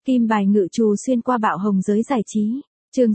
Kim bài ngự trù xuyên qua bạo hồng giới giải trí. Chương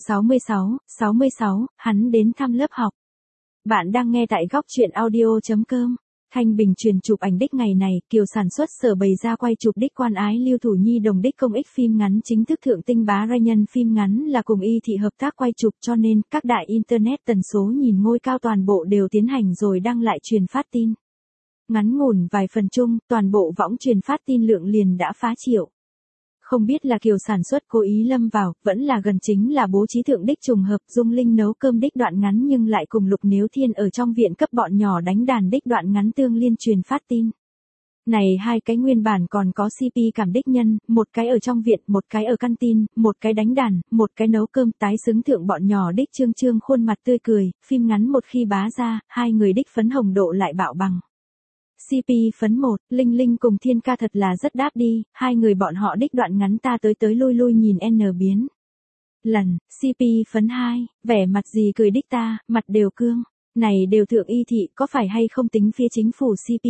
66, hắn đến thăm lớp học. Bạn đang nghe tại góc truyện audio.com. Thanh Bình truyền chụp ảnh đích ngày này, Kiều sản xuất sở bày ra quay chụp đích quan ái Lưu Thủ Nhi đồng đích công ích phim ngắn chính thức thượng tinh bá ra nhân phim ngắn là cùng Y Thị hợp tác quay chụp, cho nên các đại internet tần số nhìn ngôi cao toàn bộ đều tiến hành rồi đăng lại truyền phát tin. Ngắn ngủn vài phần chung, toàn bộ võng truyền phát tin lượng liền đã phá triệu. Không biết là Kiều sản xuất cố ý lâm vào, vẫn là gần chính là bố trí thượng đích trùng hợp Dung Linh nấu cơm đích đoạn ngắn nhưng lại cùng Lục Nếu Thiên ở trong viện cấp bọn nhỏ đánh đàn đích đoạn ngắn tương liên truyền phát tin. Này hai cái nguyên bản còn có CP cảm đích nhân, một cái ở trong viện, một cái ở căn tin, một cái đánh đàn, một cái nấu cơm, tái xứng thượng bọn nhỏ đích trương khuôn mặt tươi cười, phim ngắn một khi bá ra, hai người đích phấn hồng độ lại bạo bằng. CP phấn 1, Linh Linh cùng Thiên Ca thật là rất đáp đi, hai người bọn họ đích đoạn ngắn ta tới lui nhìn N biến. Lần, CP phấn 2, vẻ mặt gì cười đích ta, mặt đều cương, này đều thượng Y Thị có phải hay không tính phía chính phủ CP.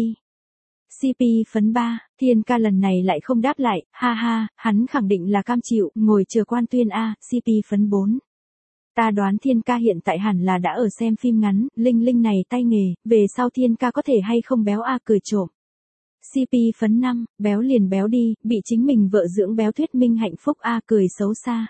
CP phấn 3, Thiên Ca lần này lại không đáp lại, ha ha, hắn khẳng định là cam chịu, ngồi chờ quan tuyên A, CP phấn 4. Ta đoán Thiên Ca hiện tại hẳn là đã ở xem phim ngắn, Linh Linh này tay nghề, về sau Thiên Ca có thể hay không béo A cười trộm. CP phấn 5, béo liền béo đi, bị chính mình vợ dưỡng béo thuyết minh hạnh phúc A cười xấu xa.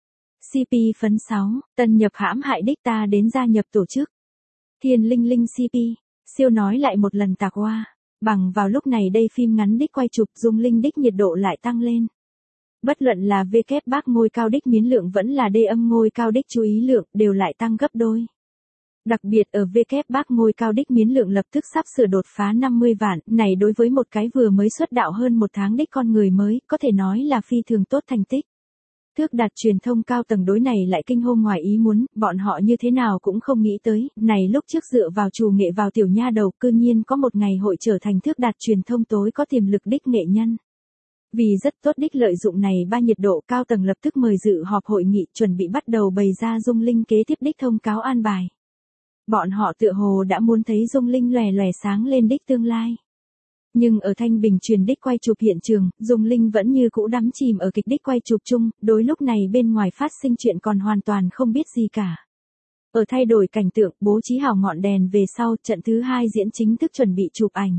CP phấn 6, tân nhập hãm hại đích ta đến gia nhập tổ chức. Thiên Linh Linh CP, siêu nói lại một lần tạc hoa, bằng vào lúc này đây phim ngắn đích quay chụp Dung Linh đích nhiệt độ lại tăng lên. Bất luận là V bác ngôi cao đích miến lượng vẫn là D âm ngôi cao đích chú ý lượng đều lại tăng gấp đôi. Đặc biệt ở V bác ngôi cao đích miến lượng lập tức sắp sửa đột phá 50 vạn, này đối với một cái vừa mới xuất đạo hơn một tháng đích con người mới, có thể nói là phi thường tốt thành tích. Thước đạt truyền thông cao tầng đối này lại kinh hô ngoài ý muốn, bọn họ như thế nào cũng không nghĩ tới, này lúc trước dựa vào trù nghệ vào tiểu nha đầu cư nhiên có một ngày hội trở thành thước đạt truyền thông tối có tiềm lực đích nghệ nhân. Vì rất tốt đích lợi dụng này ba nhiệt độ cao tầng lập tức mời dự họp hội nghị chuẩn bị bắt đầu bày ra Dung Linh kế tiếp đích thông cáo an bài. Bọn họ tựa hồ đã muốn thấy Dung Linh lòe lòe sáng lên đích tương lai. Nhưng ở Thanh Bình truyền đích quay chụp hiện trường, Dung Linh vẫn như cũ đắm chìm ở kịch đích quay chụp chung, đối lúc này bên ngoài phát sinh chuyện còn hoàn toàn không biết gì cả. Ở thay đổi cảnh tượng, bố trí hào ngọn đèn về sau, trận thứ 2 diễn chính thức chuẩn bị chụp ảnh.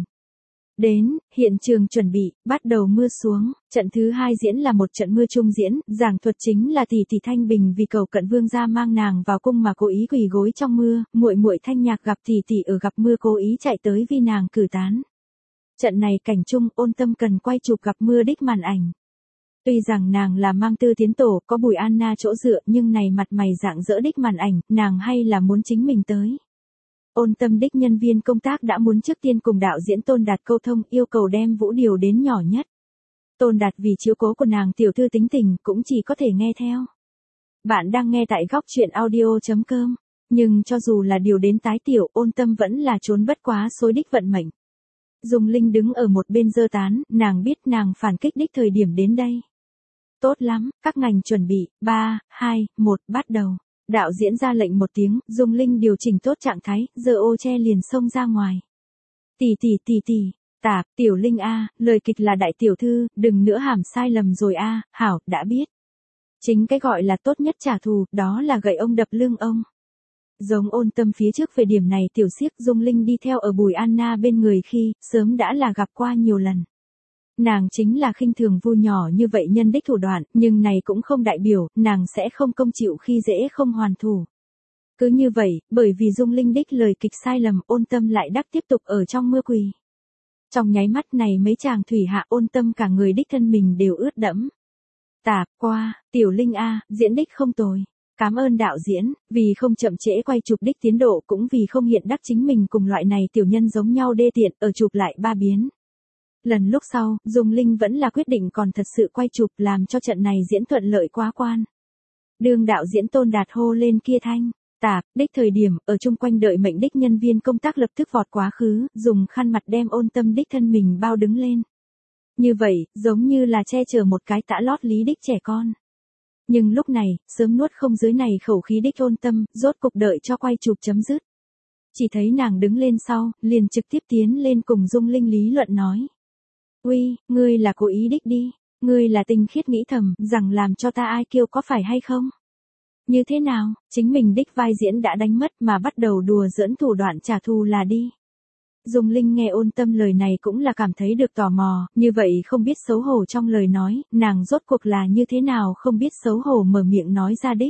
Đến, hiện trường chuẩn bị, bắt đầu mưa xuống, trận thứ 2 diễn là một trận mưa chung diễn, giảng thuật chính là tỷ tỷ Thanh Bình vì cầu cận vương gia mang nàng vào cung mà cố ý quỳ gối trong mưa, muội Thanh Nhạc gặp tỷ tỷ ở gặp mưa cố ý chạy tới vì nàng cử tán. Trận này cảnh chung Ôn Tâm cần quay chụp gặp mưa đích màn ảnh. Tuy rằng nàng là mang tư tiến tổ, có Bùi Anna chỗ dựa nhưng này mặt mày dạng dỡ đích màn ảnh, nàng hay là muốn chính mình tới. Ôn Tâm đích nhân viên công tác đã muốn trước tiên cùng đạo diễn Tôn Đạt câu thông yêu cầu đem vũ điều đến nhỏ nhất. Tôn Đạt vì chiếu cố của nàng tiểu thư tính tình cũng chỉ có thể nghe theo. Bạn đang nghe tại góc truyện audio.com, nhưng cho dù là điều đến tái tiểu Ôn Tâm vẫn là trốn bất quá xối đích vận mệnh. Dung Linh đứng ở một bên giơ tán, nàng biết nàng phản kích đích thời điểm đến đây. Tốt lắm, các ngành chuẩn bị, 3, 2, 1, bắt đầu. Đạo diễn ra lệnh một tiếng, Dung Linh điều chỉnh tốt trạng thái, giơ ô che liền xông ra ngoài. Tỷ, tạp, tiểu Linh A, lời kịch là đại tiểu thư, đừng nữa hàm sai lầm rồi A, hảo, đã biết. Chính cái gọi là tốt nhất trả thù, đó là gậy ông đập lưng ông. Giống Ôn Tâm phía trước về điểm này tiểu siếc Dung Linh đi theo ở Bùi Anna bên người khi, sớm đã là gặp qua nhiều lần. Nàng chính là khinh thường vu nhỏ như vậy nhân đích thủ đoạn, nhưng này cũng không đại biểu, nàng sẽ không công chịu khi dễ không hoàn thủ. Cứ như vậy, bởi vì Dung Linh đích lời kịch sai lầm Ôn Tâm lại đắc tiếp tục ở trong mưa quỳ. Trong nháy mắt này mấy chàng thủy hạ Ôn Tâm cả người đích thân mình đều ướt đẫm. Tạp qua, tiểu Linh A, diễn đích không tồi. Cảm ơn đạo diễn, vì không chậm trễ quay chụp đích tiến độ cũng vì không hiện đắc chính mình cùng loại này tiểu nhân giống nhau đê tiện ở chụp lại 3 biến. Lần lúc sau, Dung Linh vẫn là quyết định còn thật sự quay chụp làm cho trận này diễn thuận lợi quá quan. Đương đạo diễn Tôn Đạt hô lên kia thanh, tạp, đích thời điểm, ở chung quanh đợi mệnh đích nhân viên công tác lập tức vọt quá khứ, dùng khăn mặt đem Ôn Tâm đích thân mình bao đứng lên. Như vậy, giống như là che chở một cái tã lót lý đích trẻ con. Nhưng lúc này, sớm nuốt không dưới này khẩu khí đích Ôn Tâm, rốt cục đợi cho quay chụp chấm dứt. Chỉ thấy nàng đứng lên sau, liền trực tiếp tiến lên cùng Dung Linh lý luận nói. Uy, ngươi là cố ý đích đi, Ngươi là tinh khiết nghĩ thầm, rằng làm cho ta ai kiêu có phải hay không? Như thế nào, chính mình đích vai diễn đã đánh mất mà bắt đầu đùa giỡn thủ đoạn trả thù là đi. Dung Linh nghe Ôn Tâm lời này cũng là cảm thấy được tò mò, như vậy không biết xấu hổ trong lời nói, nàng rốt cuộc là như thế nào không biết xấu hổ mở miệng nói ra đích.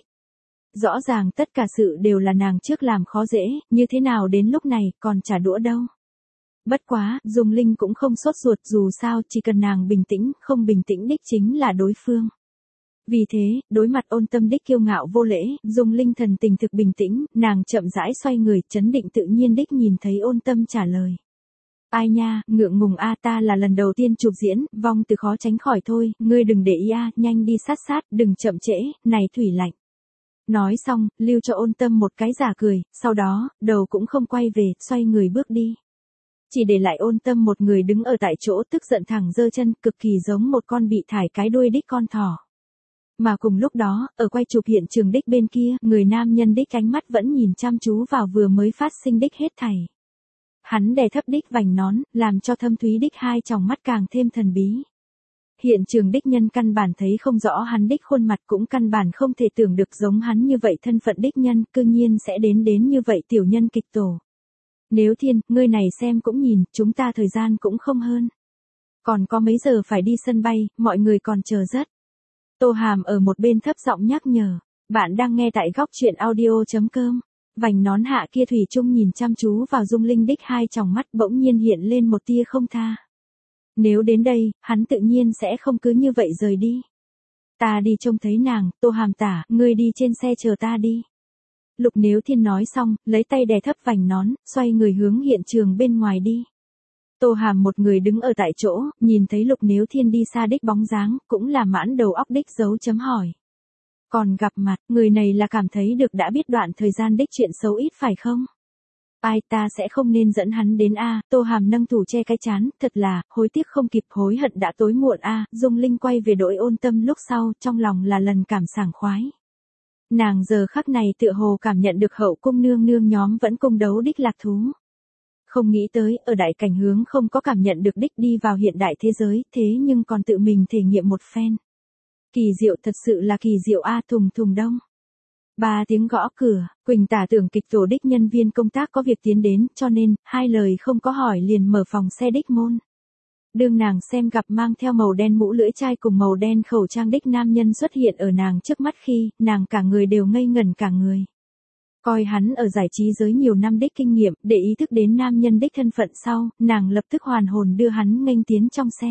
Rõ ràng tất cả sự đều là nàng trước làm khó dễ, như thế nào đến lúc này còn trả đũa đâu. Bất quá, Dung Linh cũng không sốt ruột dù sao chỉ cần nàng bình tĩnh, không bình tĩnh đích chính là đối phương. Vì thế, đối mặt Ôn Tâm đích kiêu ngạo vô lễ, Dung Linh thần tình thực bình tĩnh, nàng chậm rãi xoay người, chấn định tự nhiên đích nhìn thấy Ôn Tâm trả lời. Ai nha, ngượng ngùng a, ta là lần đầu tiên chụp diễn, vong từ khó tránh khỏi thôi, ngươi đừng để ý a, nhanh đi sát sát, đừng chậm trễ, này thủy lạnh. Nói xong, lưu cho Ôn Tâm một cái giả cười, sau đó, đầu cũng không quay về, xoay người bước đi. Chỉ để lại Ôn Tâm một người đứng ở tại chỗ tức giận thẳng giơ chân, cực kỳ giống một con bị thải cái đuôi đích con thỏ. Mà cùng lúc đó, ở quay chụp hiện trường đích bên kia, người nam nhân đích ánh mắt vẫn nhìn chăm chú vào vừa mới phát sinh đích hết thảy. Hắn đè thấp đích vành nón, làm cho thâm thúy đích hai tròng mắt càng thêm thần bí. Hiện trường đích nhân căn bản thấy không rõ hắn đích khuôn mặt cũng căn bản không thể tưởng được giống hắn như vậy thân phận đích nhân, cư nhiên sẽ đến như vậy tiểu nhân kịch tổ. Nếu Thiên, ngươi này xem cũng nhìn, chúng ta thời gian cũng không hơn. Còn có mấy giờ phải đi sân bay, mọi người còn chờ rất. Tô Hàm ở một bên thấp giọng nhắc nhở. Bạn đang nghe tại góc truyện audio.com. Vành nón hạ kia thủy chung nhìn chăm chú vào Dung Linh đích hai tròng mắt bỗng nhiên hiện lên một tia không tha. Nếu đến đây, hắn tự nhiên sẽ không cứ như vậy rời đi. Ta đi trông thấy nàng, Tô Hàm tả, ngươi đi trên xe chờ ta đi. Lục Nếu Thiên nói xong, lấy tay đè thấp vành nón, xoay người hướng hiện trường bên ngoài đi. Tô Hàm một người đứng ở tại chỗ, nhìn thấy Lục Nếu Thiên đi xa đích bóng dáng, cũng là mãn đầu óc đích dấu chấm hỏi. Còn gặp mặt, người này là cảm thấy được đã biết đoạn thời gian đích chuyện xấu ít phải không? Ai, ta sẽ không nên dẫn hắn đến a. Tô Hàm nâng thủ che cái chán, thật là, hối tiếc không kịp hối hận đã tối muộn a. Dung Linh quay về đội Ôn Tâm lúc sau, trong lòng là lần cảm sảng khoái. Nàng giờ khắc này tựa hồ cảm nhận được hậu cung nương nương nhóm vẫn cung đấu đích lạc thú. Không nghĩ tới, ở đại cảnh hướng không có cảm nhận được đích đi vào hiện đại thế giới, thế nhưng còn tự mình thể nghiệm một phen. Kỳ diệu, thật sự là kỳ diệu a. Thùng thùng đông. 3 tiếng gõ cửa, Quỳnh tả tưởng kịch tổ đích nhân viên công tác có việc tiến đến, cho nên, hai lời không có hỏi liền mở phòng xe đích môn. Đương nàng xem gặp mang theo màu đen mũ lưỡi chai cùng màu đen khẩu trang đích nam nhân xuất hiện ở nàng trước mắt khi, nàng cả người đều ngây ngẩn cả người. Coi hắn ở giải trí giới nhiều năm đích kinh nghiệm, để ý thức đến nam nhân đích thân phận sau, nàng lập tức hoàn hồn đưa hắn nghênh tiến trong xe.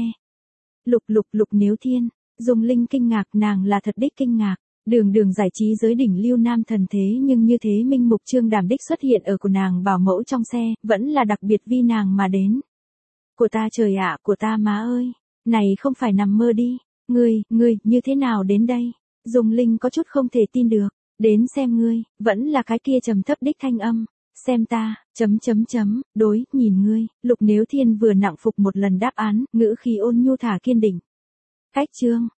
Lục Nếu Thiên, Dung Linh kinh ngạc, nàng là thật đích kinh ngạc. Đường giải trí giới đỉnh lưu nam thần thế nhưng như thế minh mục trương đảm đích xuất hiện ở của nàng bảo mẫu trong xe, vẫn là đặc biệt vì nàng mà đến. Của ta trời ạ, của ta má ơi, này không phải nằm mơ đi, ngươi, như thế nào đến đây? Dung Linh có chút không thể tin được, đến xem ngươi, vẫn là cái kia trầm thấp đích thanh âm, xem ta, đối, nhìn ngươi. Lục Nếu Thiên vừa nặng phục một lần đáp án, ngữ khí ôn nhu thả kiên định. Cách chương